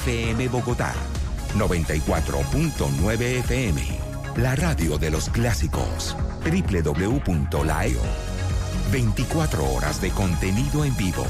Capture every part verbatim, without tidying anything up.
F M Bogotá, noventa y cuatro punto nueve F M, la radio de los clásicos, doble u doble u doble u punto laeo. veinticuatro horas de contenido en vivo.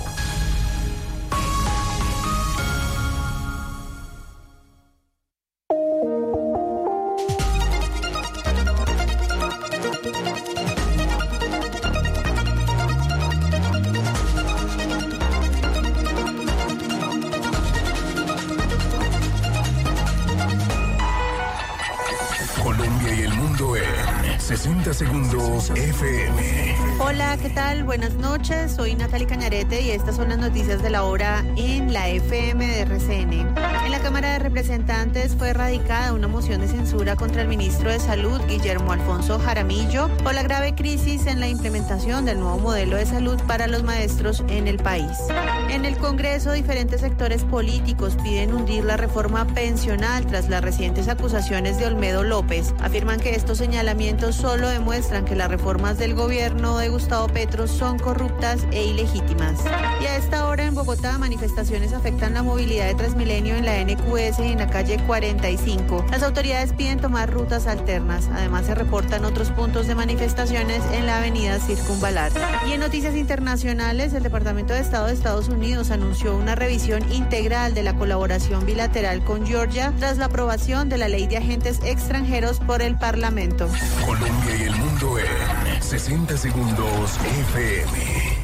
sesenta segundos F M. Hola, ¿qué tal? Buenas noches. Soy Natalie Cañarete y estas son las noticias de la hora en la F M de R C N. En la Cámara de Representantes fue radicada una moción de censura contra el ministro de Salud, Guillermo Alfonso Jaramillo, por la grave crisis en la implementación del nuevo modelo de salud para los maestros en el país. En el Congreso, diferentes sectores políticos piden hundir la reforma pensional tras las recientes acusaciones de Olmedo López. Afirman que estos señalamientos solo demuestran que las reformas del gobierno de Gustavo Petro son corruptas e ilegítimas. Y a esta hora en Bogotá, manifestaciones afectan la movilidad de Transmilenio en la N Q S y en la calle cuarenta y cinco. Las autoridades piden tomar rutas alternas. Además, se reportan otros puntos de manifestaciones en la avenida Circunvalar. Y en noticias internacionales, el Departamento de Estado de Estados Unidos anunció una revisión integral de la colaboración bilateral con Georgia tras la aprobación de la Ley de Agentes Extranjeros por el Parlamento. Colombia y el mundo en sesenta segundos F M.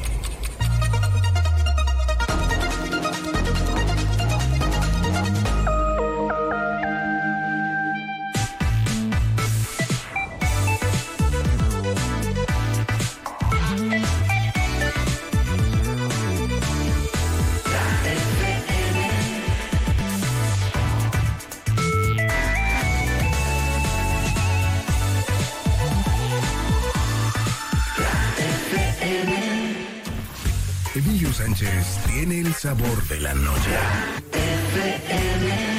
Emilio Sánchez tiene el sabor de la noche. F M.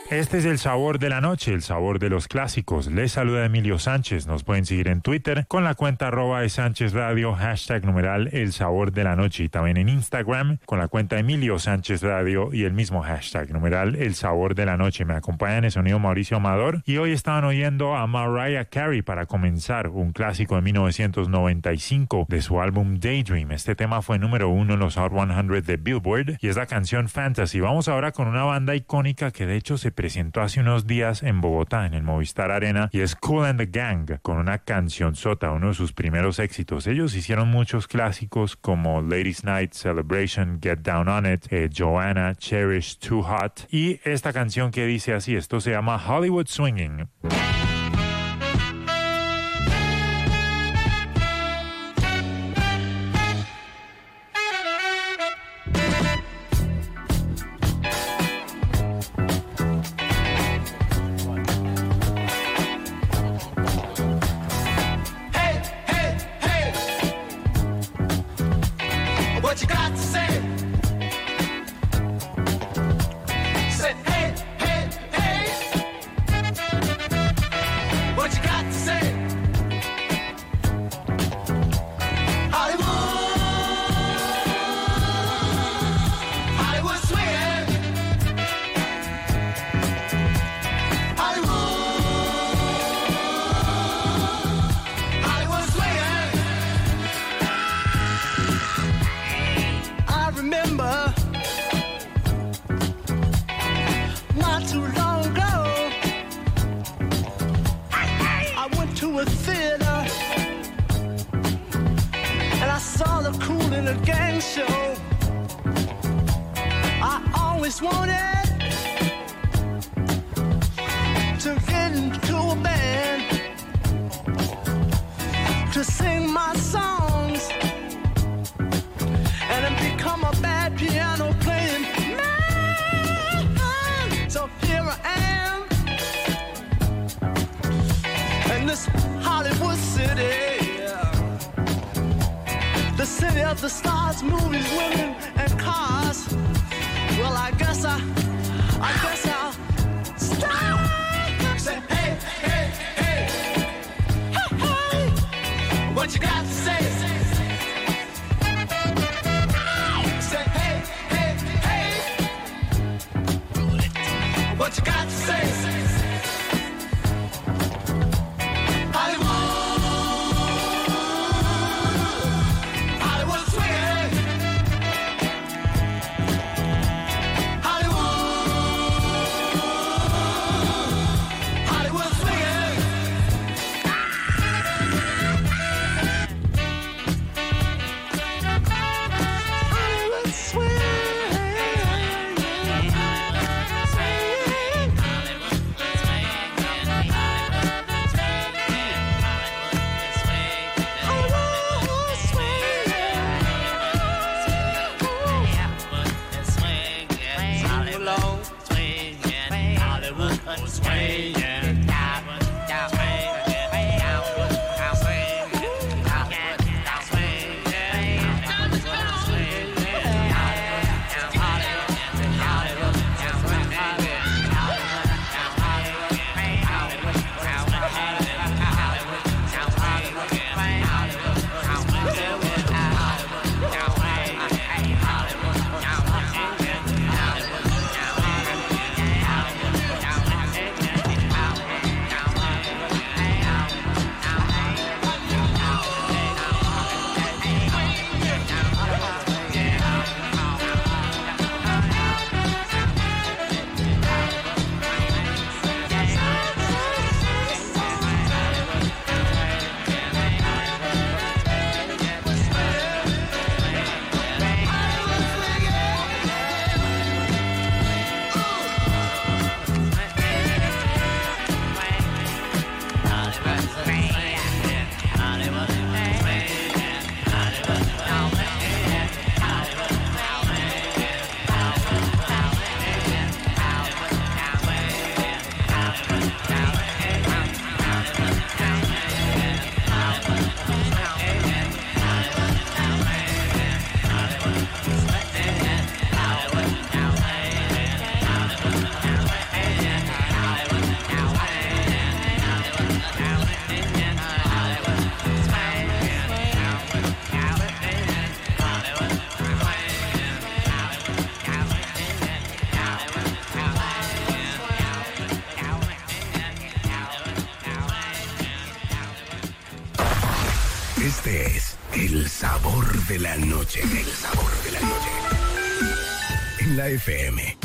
Este es el sabor de la noche, el sabor de los clásicos. Les saluda Emilio Sánchez. Nos pueden seguir en Twitter con la cuenta arroba de Sánchez Radio, hashtag numeral el sabor de la noche. Y también en Instagram con la cuenta Emilio Sánchez Radio y el mismo hashtag numeral el sabor de la noche. Me acompaña en el sonido Mauricio Amador y hoy estaban oyendo a Mariah Carey para comenzar, un clásico de mil novecientos noventa y cinco de su álbum Daydream. Este tema fue número uno en los Hot cien de Billboard y es la canción Fantasy. Vamos ahora con una banda icónica que de hecho se presentó hace unos días en Bogotá, en el Movistar Arena, y es Kool and the Gang, con una canción sota, uno de sus primeros éxitos. Ellos hicieron muchos clásicos como Ladies Night, Celebration, Get Down on It, eh, Joanna, Cherish, Too Hot, y esta canción que dice así, esto se llama Hollywood Swinging. Este es el sabor de la noche. El sabor de la noche. En la F M.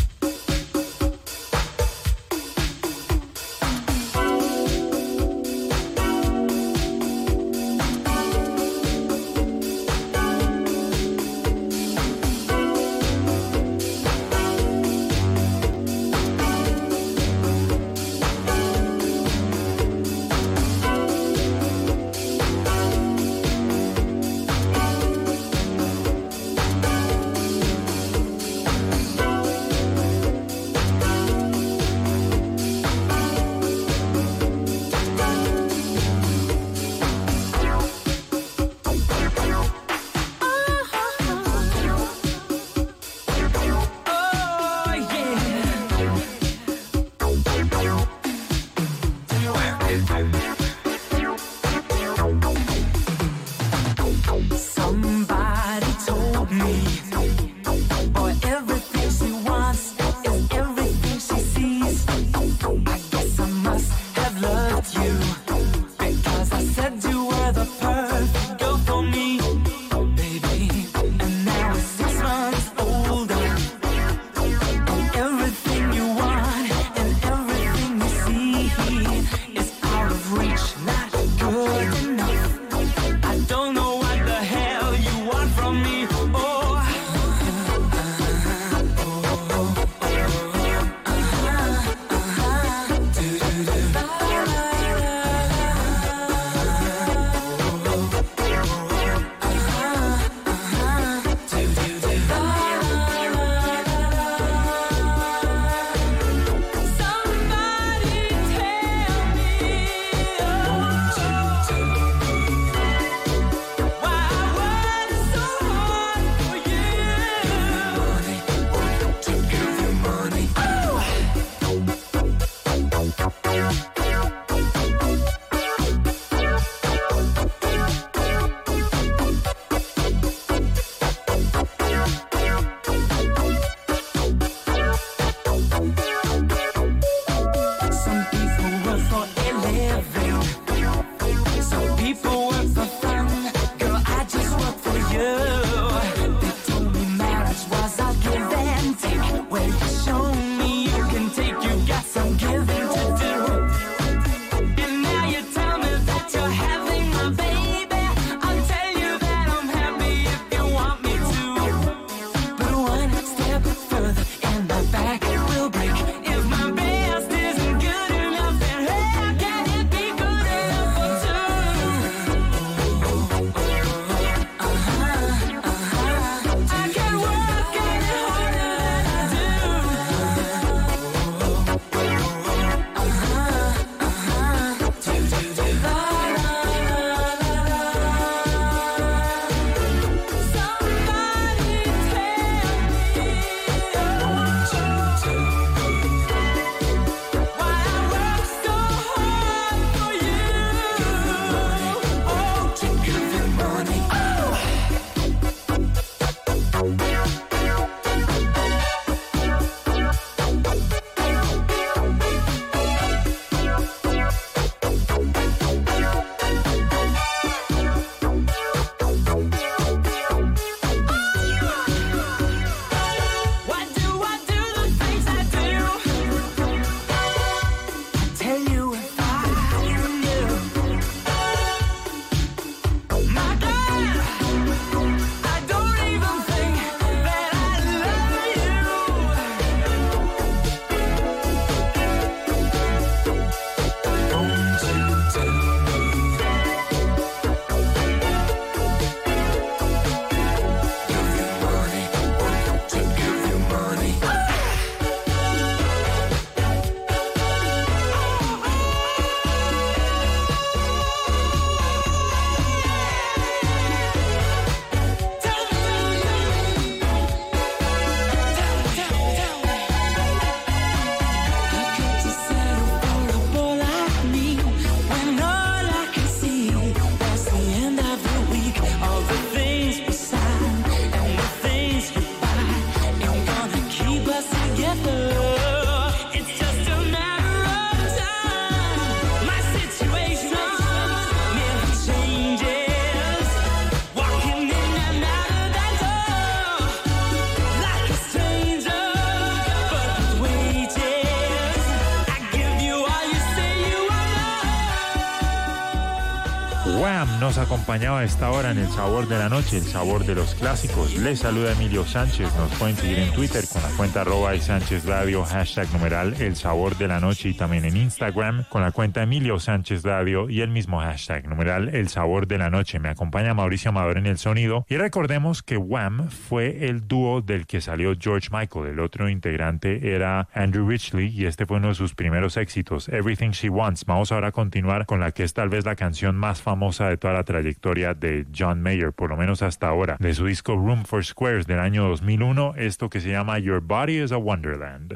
Wham nos acompañaba a esta hora en El Sabor de la Noche, el sabor de los clásicos. Les saluda Emilio Sánchez. Nos pueden seguir en Twitter con la cuenta arroba Sánchez Radio, hashtag numeral El Sabor de la Noche, y también en Instagram con la cuenta Emilio Sánchez Radio y el mismo hashtag numeral El Sabor de la Noche. Me acompaña Mauricio Amador en el sonido. Y recordemos que Wham fue el dúo del que salió George Michael. El otro integrante era Andrew Ridgeley y este fue uno de sus primeros éxitos, Everything She Wants. Vamos ahora a continuar con la que es tal vez la canción más famosa de toda la trayectoria de John Mayer, por lo menos hasta ahora, de su disco Room for Squares del año dos mil uno, esto que se llama Your Body is a Wonderland.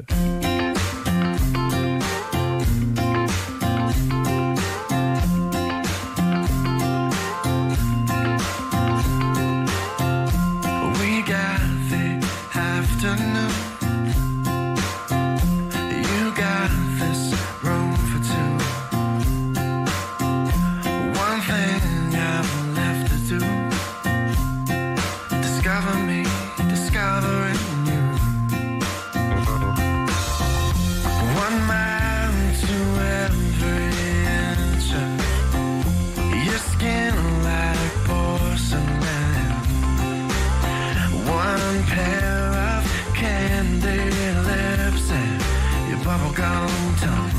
We got the afternoon. You got this room for two. One thing I've left to do, discover me, discovering you. One mile to every inch of your skin like porcelain. One pair of candy lips and your bubblegum tongue.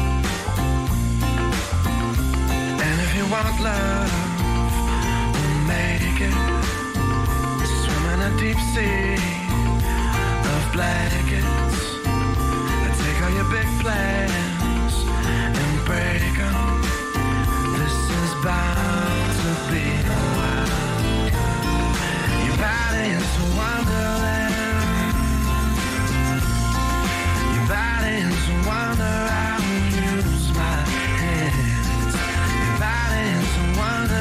And if you want love, we'll make it. Swim in a deep sea of blankets. Take all your big plans and break them. This is bound to be a while. Your body is a wonderland. Your body is a wonder. I will use my hands. Your body is a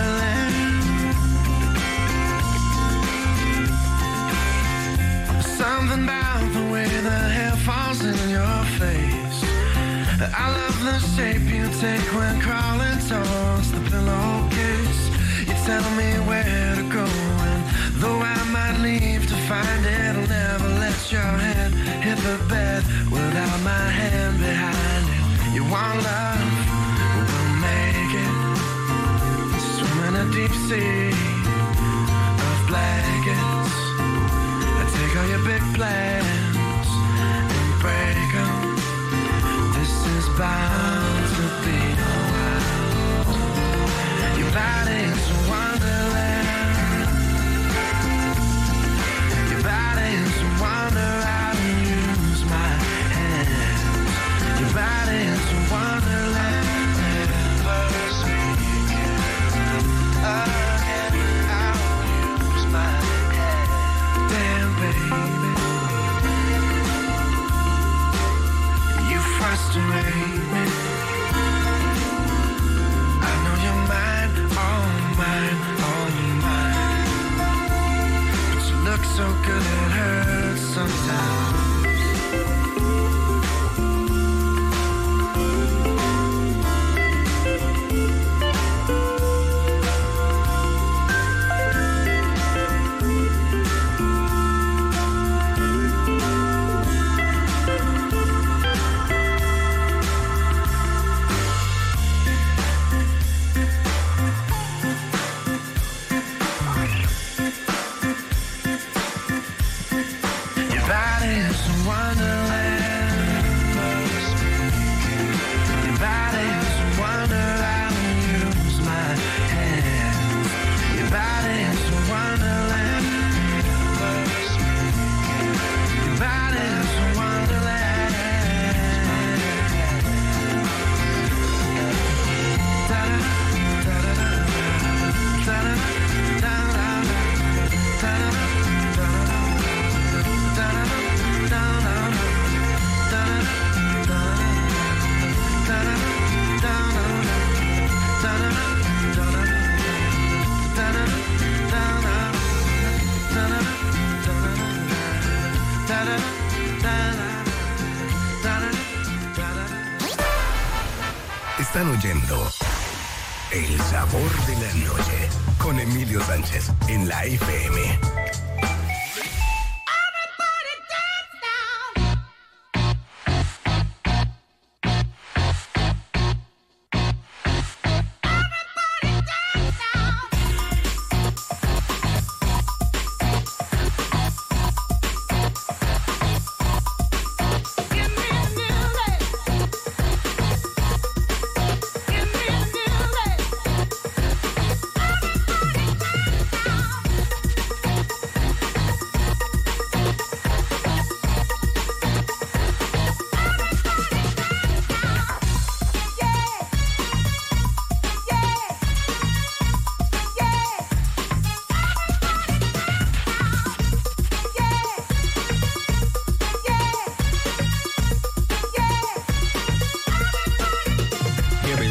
wonderland. Something about the way the hair falls in your face. I love the shape you take when crawling towards the pillowcase. You tell me where to go, and though I might leave to find it, I'll never let your head hit the bed without my hand behind it. You want love, we'll make it. Swim in a deep sea of blankets. I take all your big plans and break them. This is bound to be a while. Your body is a wonderland. Your body is a wonder. I will use my hands. Your body is a wonderland. Never speak again. I will use my hands. Damn, baby, you frustrate me. I know you're mine, all mine, all mine. But you look so good it hurts sometimes. Están oyendo El Sabor de la Noche con Emilio Sánchez en la F M. Everybody dance now.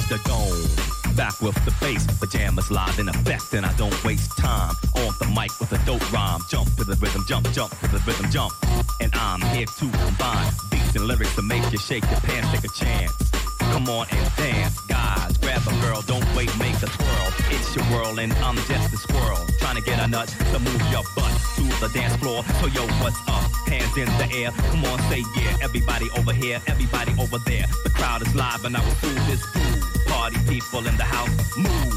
is the dome. Back with the bass, pajamas live in effect, and I don't waste time on the mic with a dope rhyme. Jump to the rhythm, jump, jump to the rhythm, jump. And I'm here to combine beats and lyrics to make you shake your pants, take a chance. Come on and dance, guys, grab a girl, don't wait, make a twirl. It's your world and I'm just a squirrel, trying to get a nut to move your butt to the dance floor. So yo, what's up? Hands in the air, come on, say yeah. Everybody over here, everybody over there. The crowd is live and I will do this groove. Party people in the house, move.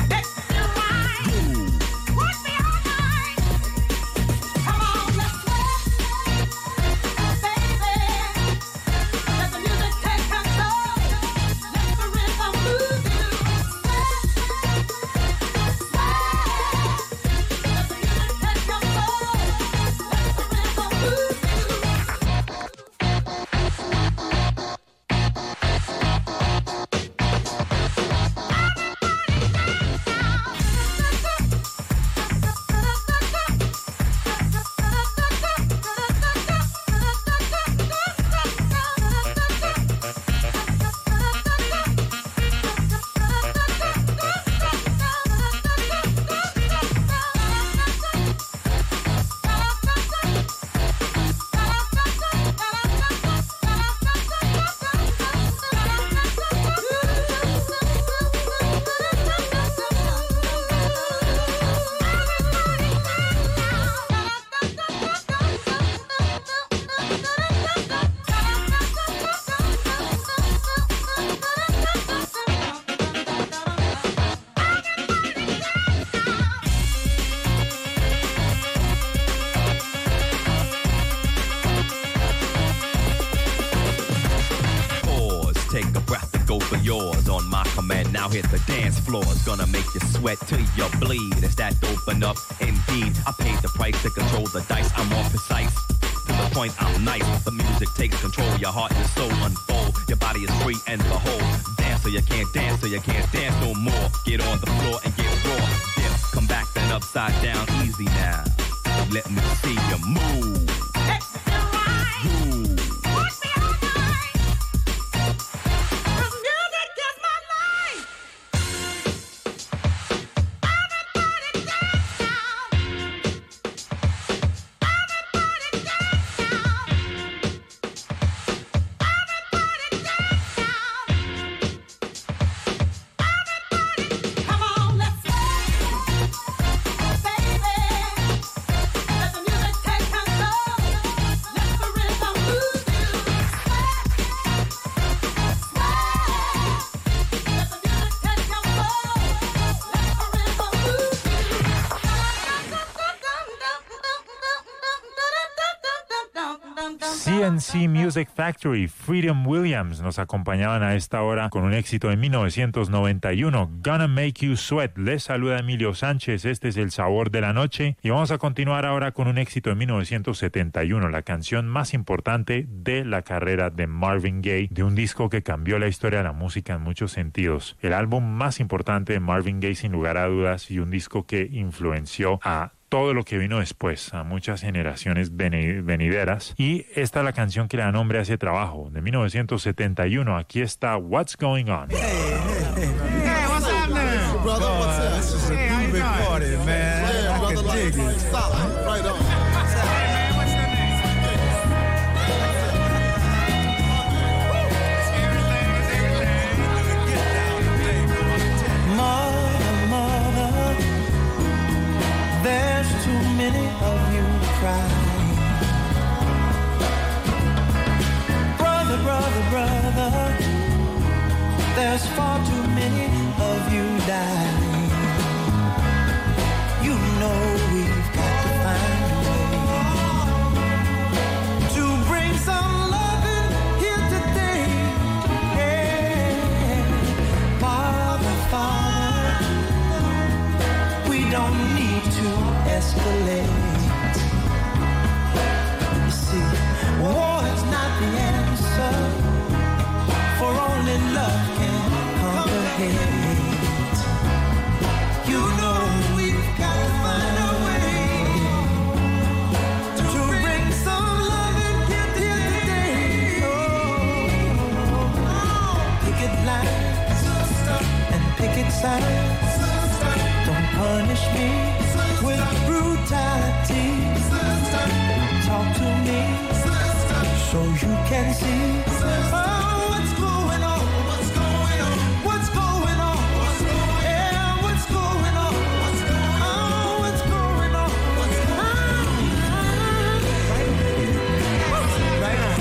Now hit the dance floor, it's gonna make you sweat till you bleed. It's that open up, indeed. I paid the price to control the dice. I'm more precise, to the point I'm nice. The music takes control, your heart and soul unfold. Your body is free and behold. Dance so you can't dance, so you can't dance no more. Get on the floor and get raw. Dip, come back then upside down, easy now. Let me see you move. Move. C N C Music Factory, Freedom Williams nos acompañaban a esta hora con un éxito de mil novecientos noventa y uno, Gonna Make You Sweat. Les saluda Emilio Sánchez, este es El Sabor de la Noche y vamos a continuar ahora con un éxito de mil novecientos setenta y uno, la canción más importante de la carrera de Marvin Gaye, de un disco que cambió la historia de la música en muchos sentidos. El álbum más importante de Marvin Gaye sin lugar a dudas y un disco que influenció a todo lo que vino después, a muchas generaciones venideras. Y esta es la canción que le da nombre a ese trabajo, de mil novecientos setenta y uno. Aquí está What's Going On. Hey, hey, hey. Hey, what's happening? Brother, oh, what's up? This is a hey, groovy party, man. Yeah, I brother, can dig like, it. Stop. Right on. Hey, man, what's your name? Mother, mother, there's too many of you crying. Brother, brother, brother, there's far too many of you dying. You know we've got to find a way to bring some loving here today. Yeah. Father, Father, we don't need to escalate. You see, war is not the answer, for only love can conquer picket signs. Don't punish me with brutality. Talk to me so you can see. Oh, what's going on? What's going on? What's going on? Yeah, what's going on? Oh, what's going on? What's going on? Right on.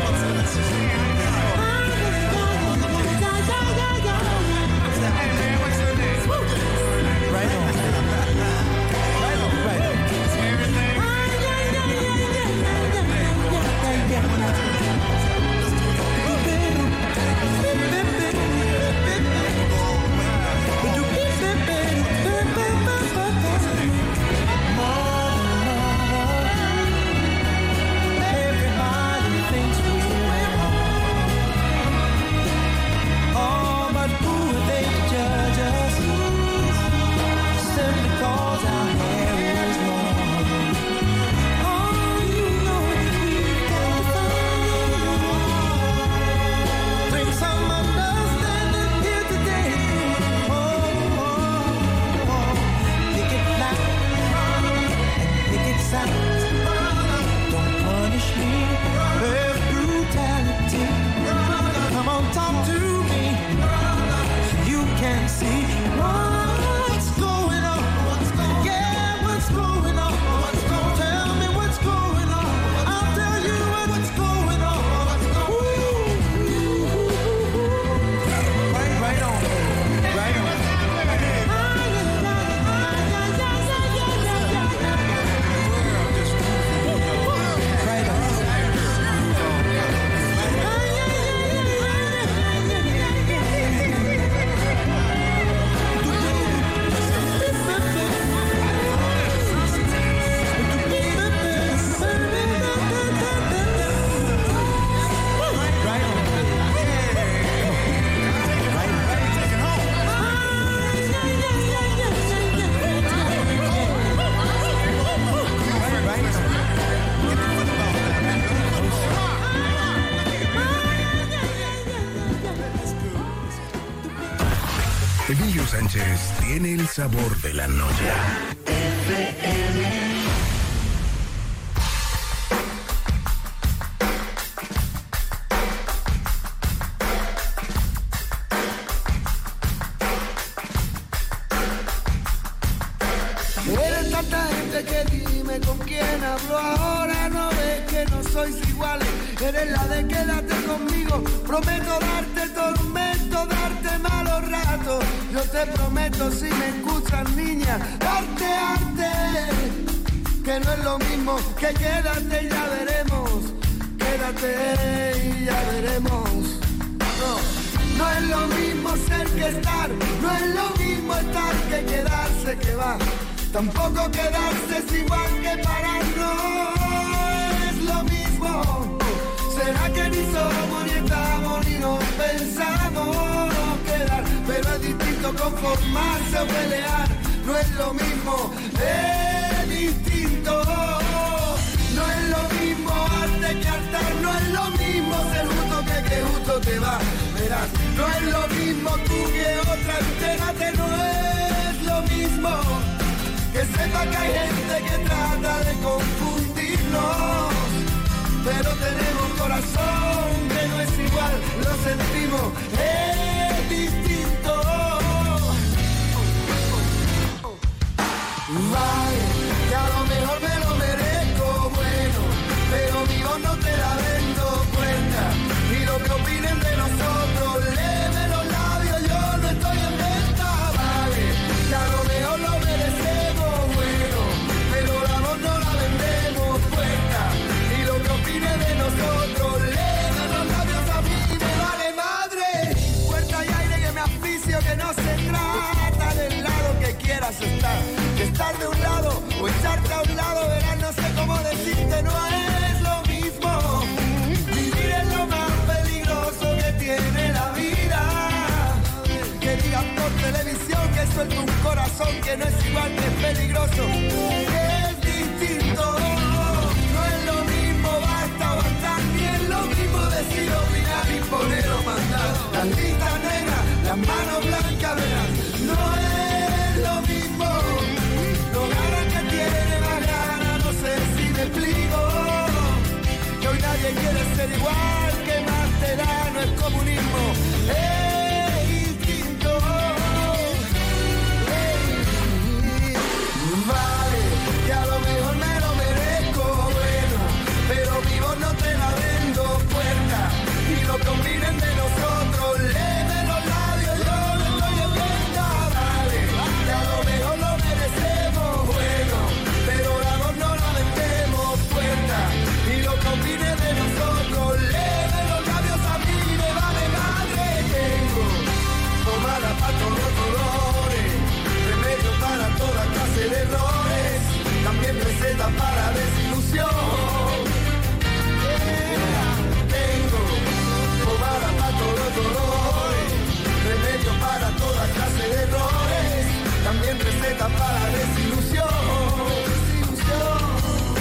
Emilio Sánchez tiene el sabor de la noche. Eres tanta gente que dime con quién hablo ahora. No ves que no sois iguales. Eres la de quédate conmigo. Prometo darte tormento, darte malos ratos. Yo te prometo, si me escuchas, niña, darte arte. Que no es lo mismo que quédate y ya veremos. Quédate y ya veremos. No, no es lo mismo ser que estar. No es lo mismo estar que quedarse, que va. Tampoco quedarse es igual que parar, no es lo mismo. Será que ni somos, ni estamos, ni nos pensamos quedar. Pero es distinto conformarse o pelear. No es lo mismo, es distinto. No es lo mismo arte que hartar. No es lo mismo ser justo que que justo te va. Verás, no es lo mismo tú que otra. Entérate, no es lo mismo. Que sepa que hay gente que trata de confundirnos, pero tenemos corazón que no es igual, lo sentimos, es distinto. Vale, que a lo mejor me lo merezco, bueno, pero mi voz no te la vendo cuenta. Y lo que opinen de nosotros, léeme los labios, yo no estoy en venta. Vale, que a lo mejor lo merecemos, bueno, pero la voz no la vendemos puesta. Y lo que opine de nosotros, léeme los labios, a mí me vale madre. Puerta y aire que me asfixio, que no se trata del lado que quieras estar. Que estar de un lado o echarte a un lado, verás, no sé cómo decirte, no es lo mismo. Vivir es lo más peligroso que tiene la vida. Que digan por televisión que suelto un corazón que no es igual, que es peligroso, que es distinto. No es lo mismo, basta, basta, ni es lo mismo decir, opinar, imponer o mandar. Las listas negras, las manos blancas, verás. quieres ser igual, que más te da, no es comunismo, es instinto. Hey. Vale, que a lo mejor me lo merezco, bueno, pero vivo no te la vendo, puerta, y lo combinen de nosotros, leve los labios, yo no estoy en venta, vale, que a lo mejor lo merecemos, bueno, pero la voz no la vendemos, puerta, y lo combinen de nosotros, leve los labios, a mí me vale madre, tengo pomada para todos los colores, remedio para toda clase de errores, también receta para desilusión. Tengo pomada para todos los dolores, remedio para toda clase de errores, también receta para desilusión. Desilusión.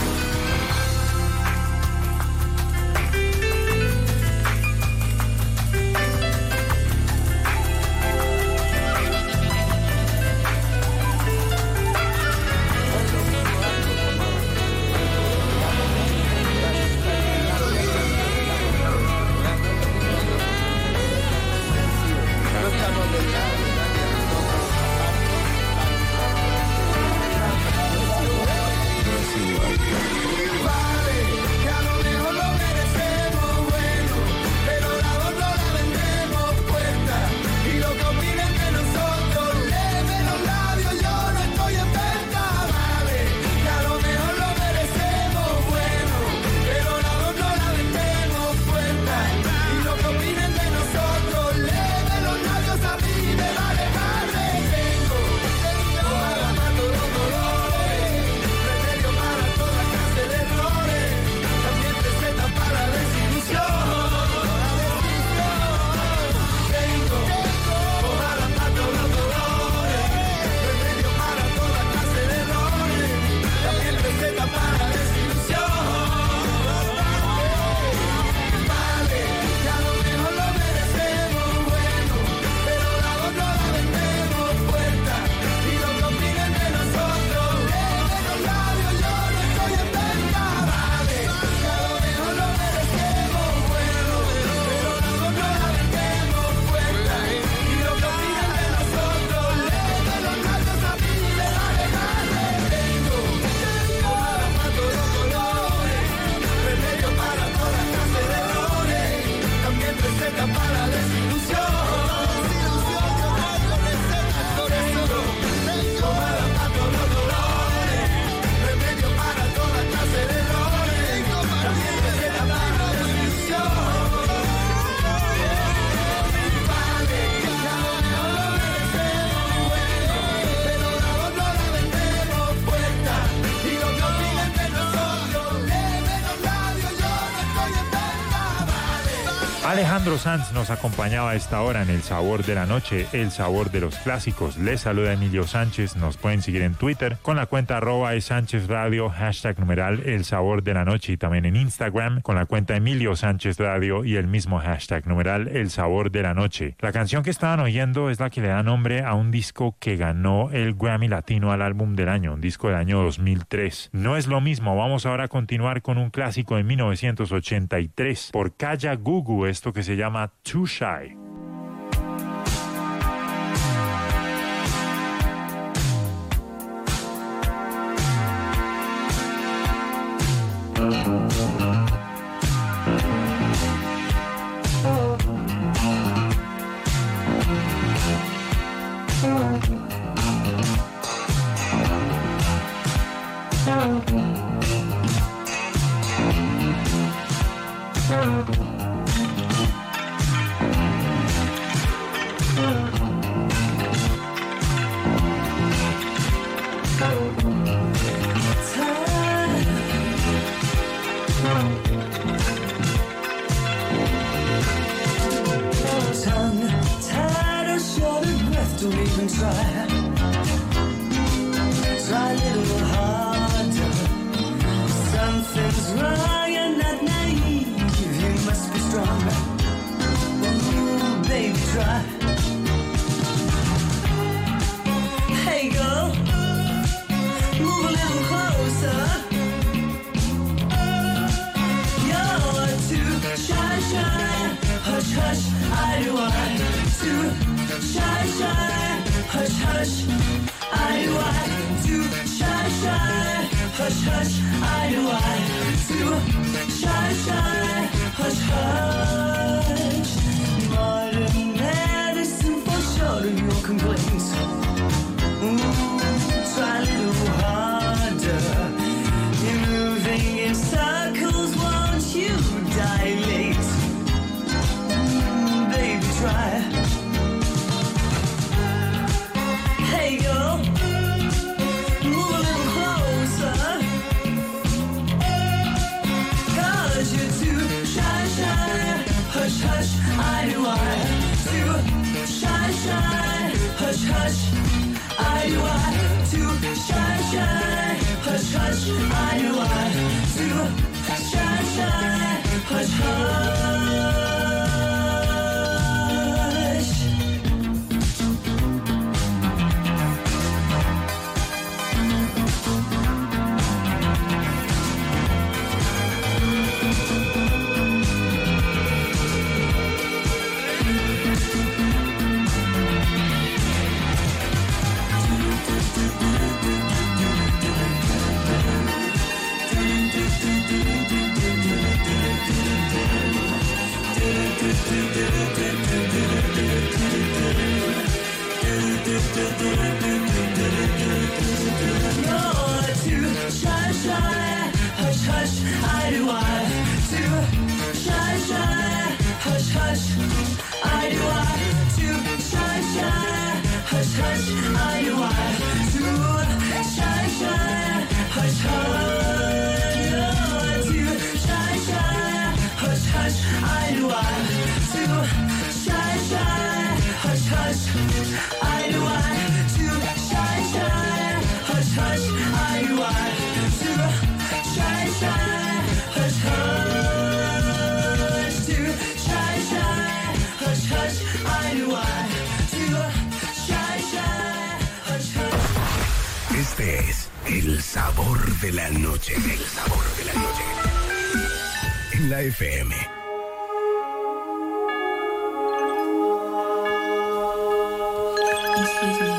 Alejandro Sanz nos acompañaba a esta hora en El Sabor de la Noche, el sabor de los clásicos. Les saluda Emilio Sánchez. Nos pueden seguir en Twitter con la cuenta arroba Sánchez Radio, hashtag numeral El Sabor de la Noche, y también en Instagram con la cuenta Emilio Sánchez Radio y el mismo hashtag numeral El Sabor de la Noche. La canción que estaban oyendo es la que le da nombre a un disco que ganó el Grammy Latino al álbum del año, un disco del año dos mil tres. No es lo mismo. Vamos ahora a continuar con un clásico de mil novecientos ochenta y tres por Kaya Gugu, esto que se llama Too Shy. You're shy, hush, hush, I do I. Too shy, shy, hush, hush, I do I. Too shy, shy, hush, hush. Modern medicine for sure of your complaints. Ooh, try a little harder. You're moving in circles, won't you dilate? Mm, baby, try. Hey girl, move a little closer. Cause you're too shy, shy, hush, hush, I do I. Too shy, shy, hush, hush, I do I. Too shy, shy, hush, hush, I do I. Too shy, shy, hush, hush. You're too shy, shy, hush, hush, I do I. Too shy, shy, hush, hush, I do I. Too shy, shy, hush, hush, I do I. Too shy, shy, hush, hush. You're too shy, shy, hush, hush, I do I. Too shy, shy, hush, hush, I do I. Too shy, shy, hush, hush, I do I. Too shy, shy, hush, hush. Too shy, shy, hush, hush, I do I. Too shy, shy, hush, hush. Este es el sabor de la noche. El sabor de la noche. En la F M. Excuse me.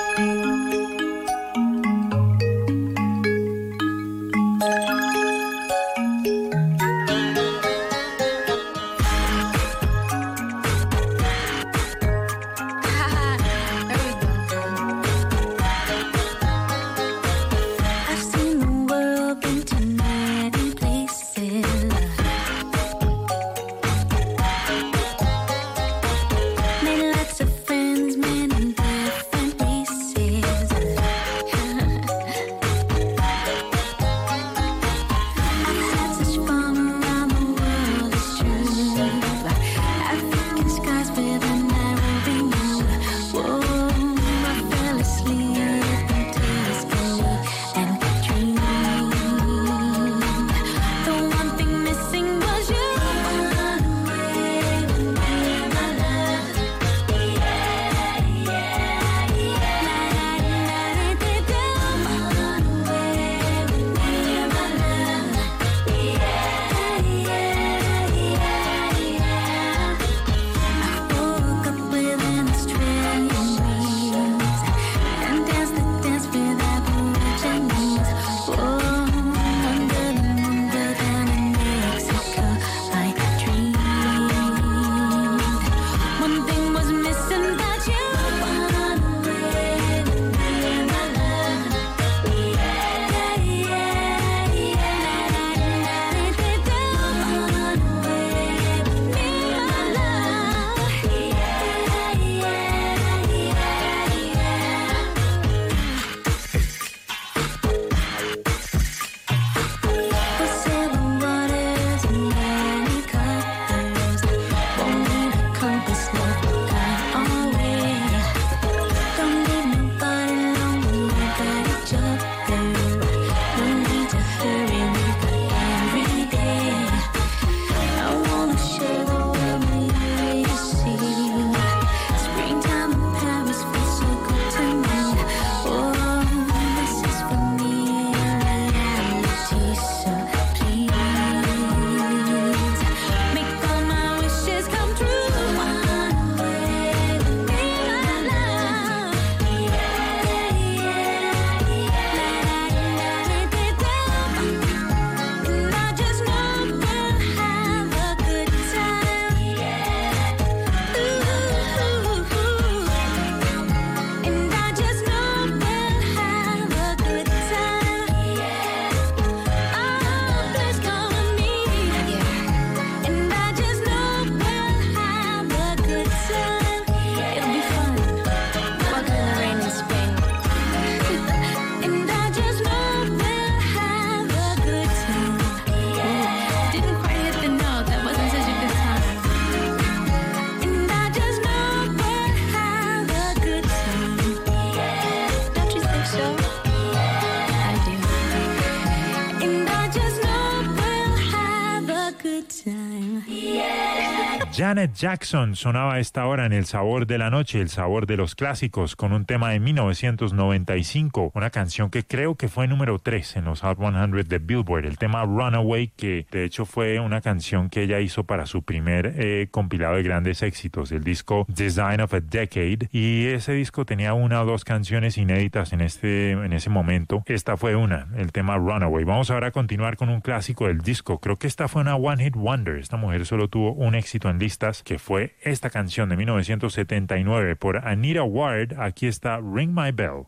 I've seen the world been to many places. Made lots of friends, many different Janet Jackson sonaba a esta hora en El Sabor de la Noche, el sabor de los clásicos, con un tema de mil novecientos noventa y cinco, una canción que creo que fue número tres en los Hot cien de Billboard, el tema Runaway, que de hecho fue una canción que ella hizo para su primer eh, compilado de grandes éxitos, el disco Design of a Decade, y ese disco tenía una o dos canciones inéditas en, este, en ese momento. Esta fue una, el tema Runaway. Vamos ahora a continuar con un clásico del disco. Creo que esta fue una One Hit Wonder. Esta mujer solo tuvo un éxito en listas, que fue esta canción de mil novecientos setenta y nueve por Anita Ward. Aquí está Ring My Bell.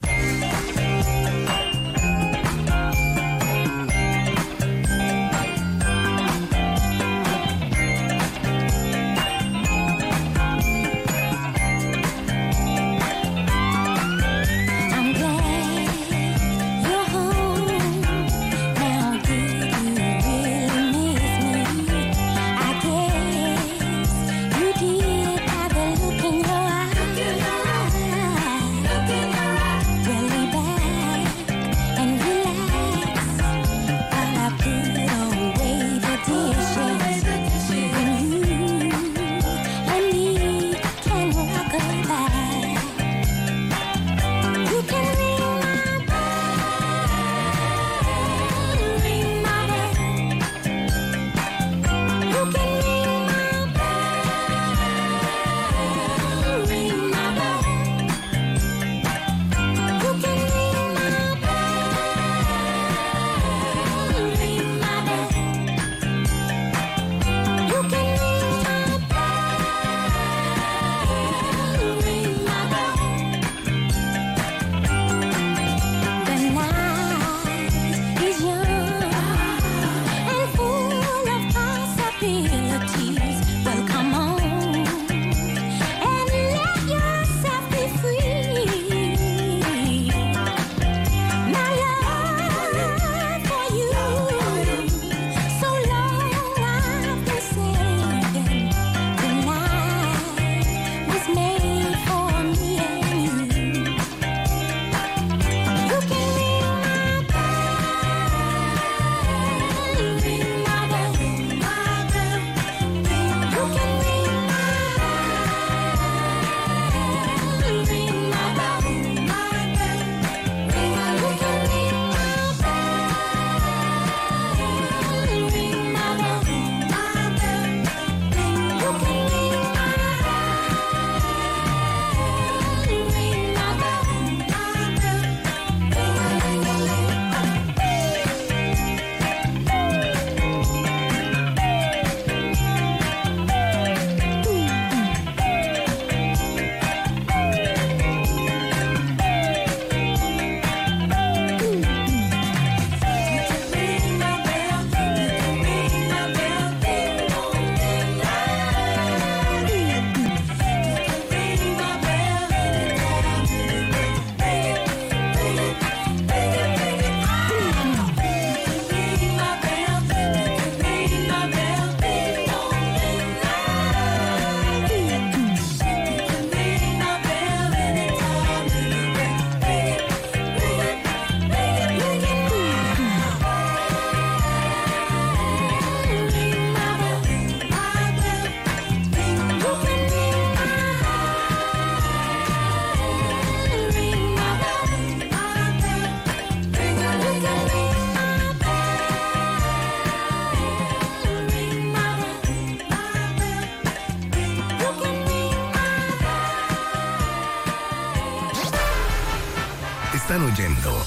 Están oyendo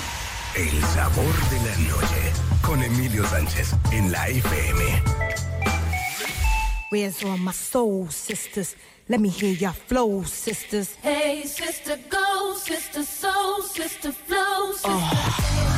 El Sabor de la Noche con Emilio Sánchez en la F M. Where's all my soul sisters? Let me hear your flow, sisters. Hey, sister, go, sister, soul, sister, flow, sister. Oh.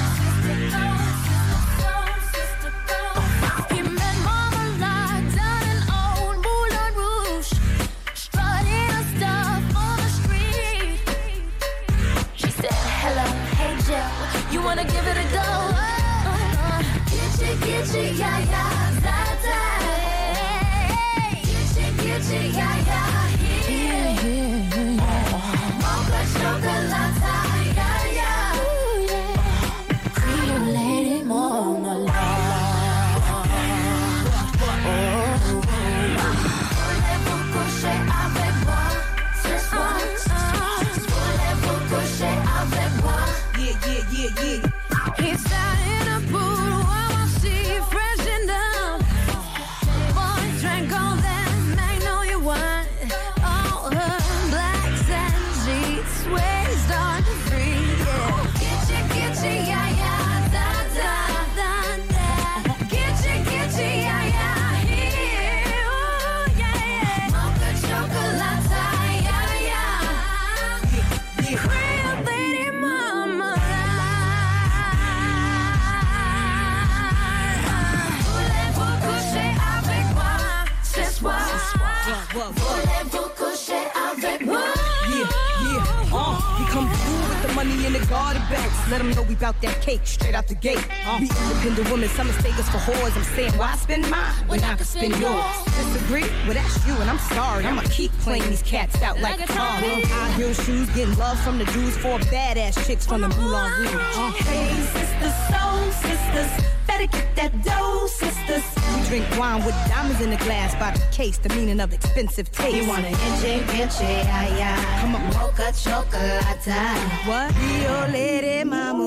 You wanna give it a go? Uh, Gitchy, gitchy, yeah, yeah, that day. Gitchy, gitchy, yeah, yeah, yeah. Mocha chocolate, yeah, yeah. Cream lady, mama, Yeah, yeah. It's out in a pool, I want to see you freshened up. Boy, drank all that magnolia wine. All her blacks and sheets, waist on free, yeah. Kitchi, kitchi, yeah, yeah, da, da, da, da. Kitchi, kitchi, yeah, yeah, here, ooh, yeah, yeah. Mocha chocolate, yeah, yeah. Real lady mama. Voulez-vous coucher avec moi ce soir? Voulez-vous coucher avec moi? Yeah, yeah, uh, we come through with the money in the garden bags. Let them know we bout that cake straight out the gate. Uh, we independent women, some mistake us for whores. I'm saying, why spend mine when I can spend yours? Disagree? Well, that's you, and I'm sorry. I'ma keep playing these cats out like a car. High heel shoes, getting love from the dudes, four badass chicks from the Moulin Rouge. Uh, Hey, sisters, soul sisters, better get that dough, sisters. we drink wine with diamonds in the glass by the case, the meaning of expensive taste. You want an inche, inche, ay, ay. Come on. Mocha chocolate. What? Rio Lady Mama.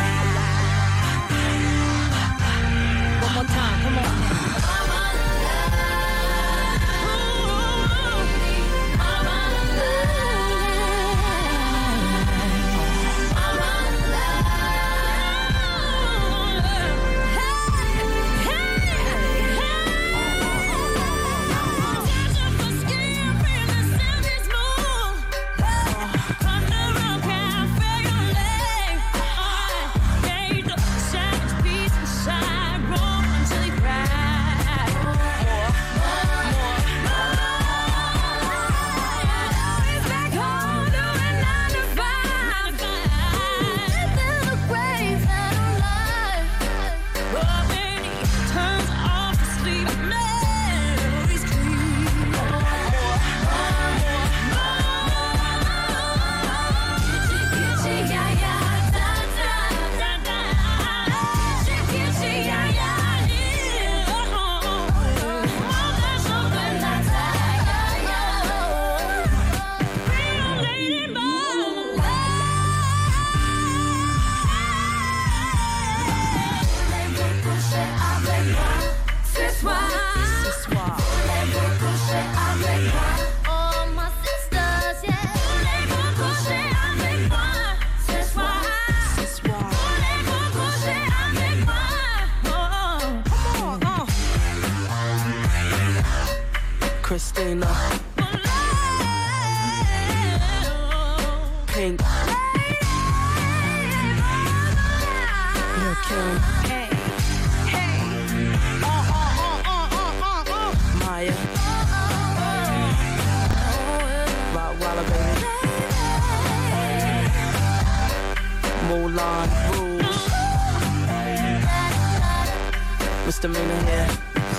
One more time, come on. Christina, Pink, Lil' Kim, Hey, hey. Uh, uh, uh, uh, uh, uh, uh. Maya, Rock Walla Baby, Moulin Rouge, Misdemeanor here.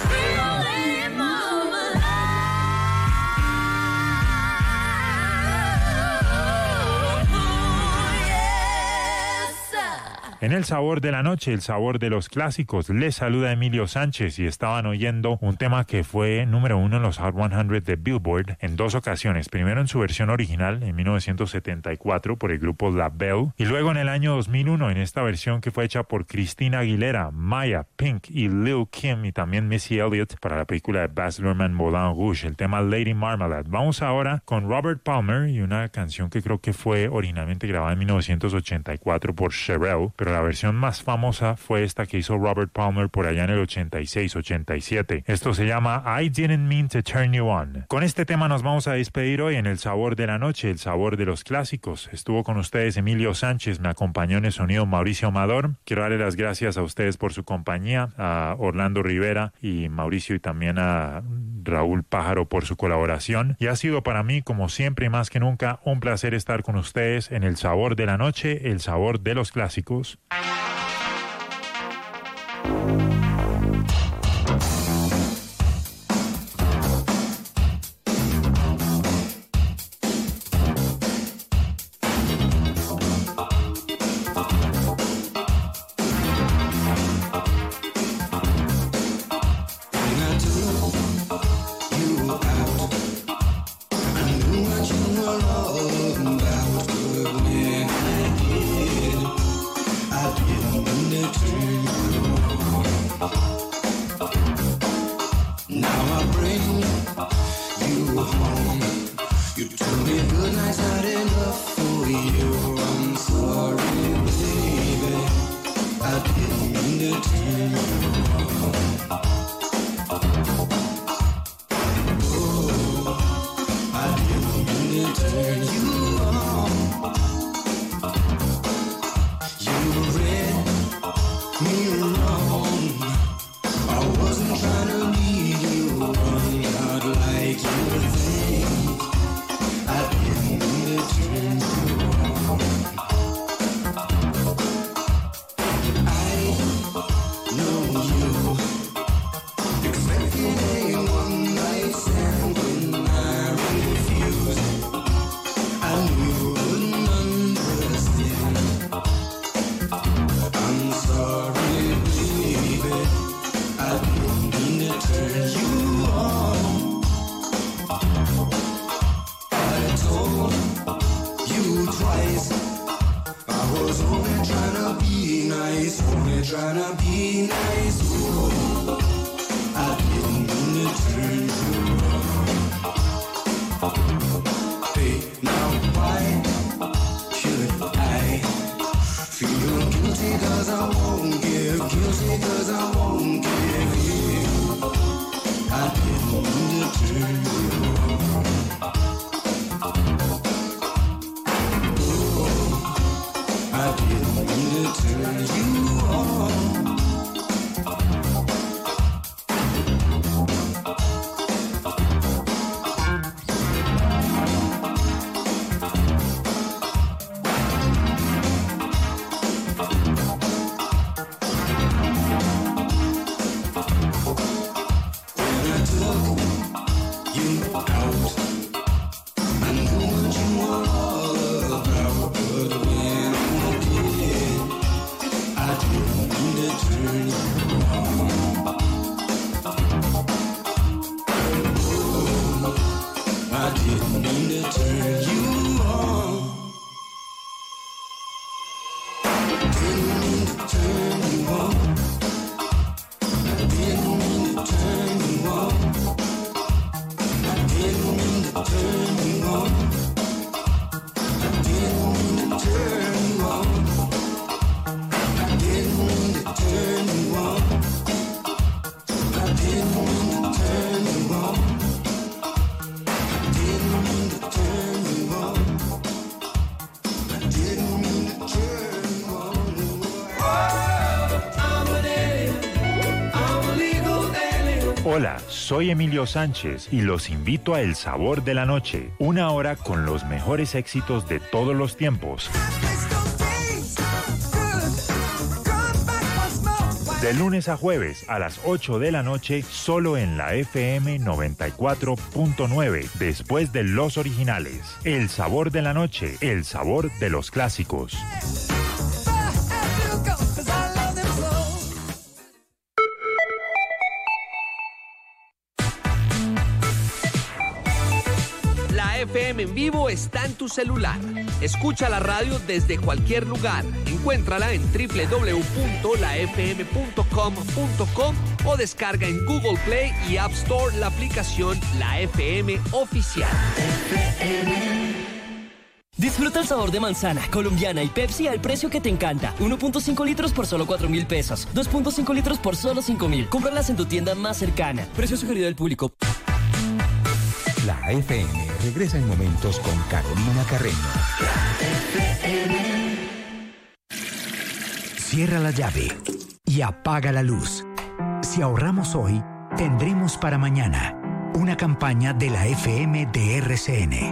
En el sabor de la noche, el sabor de los clásicos, les saluda Emilio Sánchez y estaban oyendo un tema que fue número uno en los Hot cien de Billboard en dos ocasiones. Primero en su versión original en mil novecientos setenta y cuatro por el grupo La Belle y luego en el año dos mil uno en esta versión que fue hecha por Christina Aguilera, Maya, Pink y Lil' Kim y también Missy Elliott para la película de Baz Luhrmann Moulin Rouge, el tema Lady Marmalade. Vamos ahora con Robert Palmer y una canción que creo que fue originalmente grabada en mil novecientos ochenta y cuatro por Cherrelle, pero la versión más famosa fue esta que hizo Robert Palmer por allá en el ochenta y seis ochenta y siete. Esto se llama I Didn't Mean to Turn You On. Con este tema nos vamos a despedir hoy en el sabor de la noche, el sabor de los clásicos. Estuvo con ustedes Emilio Sánchez, me acompañó en el sonido Mauricio Amador. Quiero darle las gracias a ustedes por su compañía, a Orlando Rivera y Mauricio y también a Raúl Pájaro por su colaboración. Y ha sido para mí, como siempre y más que nunca, un placer estar con ustedes en el sabor de la noche, el sabor de los clásicos. I to turn you on. Now I bring you home. You told me good night's not enough for you. I'm sorry, baby. I didn't mean to turn you on. Oh, I didn't mean to turn you on. You read me wrong. I wasn't trying to lead you on, not like you would think. I didn't mean to turn you on. I know you expected a one night stand when I refused. I knew you wouldn't understand. I'm sorry, baby. I didn't mean to turn you on. I told you twice I was only trying to be nice, only trying to be nice. Ooh, I didn't mean to turn you on. Hey, now why should I feel guilty cause I won't give, guilty cause I won't give you. I didn't mean to turn you on. Oh, I didn't mean to turn you on. Hola, soy Emilio Sánchez y los invito a El Sabor de la Noche, una hora con los mejores éxitos de todos los tiempos. De lunes a jueves a las ocho de la noche, solo en la F M noventa y cuatro punto nueve, después de los originales. El Sabor de la Noche, el sabor de los clásicos. F M en vivo está en tu celular. Escucha la radio desde cualquier lugar. Encuéntrala en doble u doble u doble u punto la f m punto com punto com o descarga en Google Play y App Store la aplicación La F M Oficial. Disfruta el sabor de manzana, colombiana y Pepsi al precio que te encanta. uno punto cinco litros por solo cuatro mil pesos. dos punto cinco litros por solo cinco mil. Cómpralas en tu tienda más cercana. Precio sugerido del público. La F M regresa en momentos con Carolina Carreño. Cierra la llave y apaga la luz. Si ahorramos hoy, tendremos para mañana. Una campaña de la F M de R C N.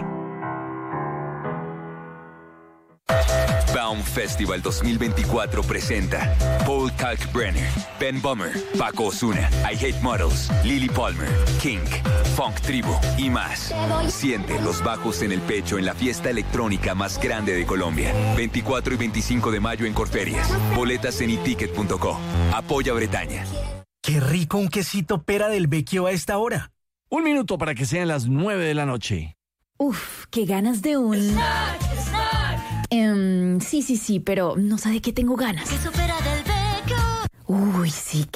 Baum Festival dos mil veinticuatro presenta Paul Kalkbrenner, Ben Bummer, Paco Osuna, I Hate Models, Lily Palmer, King, Funk Tribu y más. Siente los bajos en el pecho en la fiesta electrónica más grande de Colombia. veinticuatro y veinticinco de mayo en Corferias. Boletas en iticket punto co. Apoya Bretaña. Qué rico un quesito pera del Vecchio a esta hora. Un minuto para que sean las nueve de la noche. Uf, qué ganas de un... Snack, snack. Um, sí, sí, sí, pero no sé de qué tengo ganas. Queso pera del Vecchio. Uy, sí,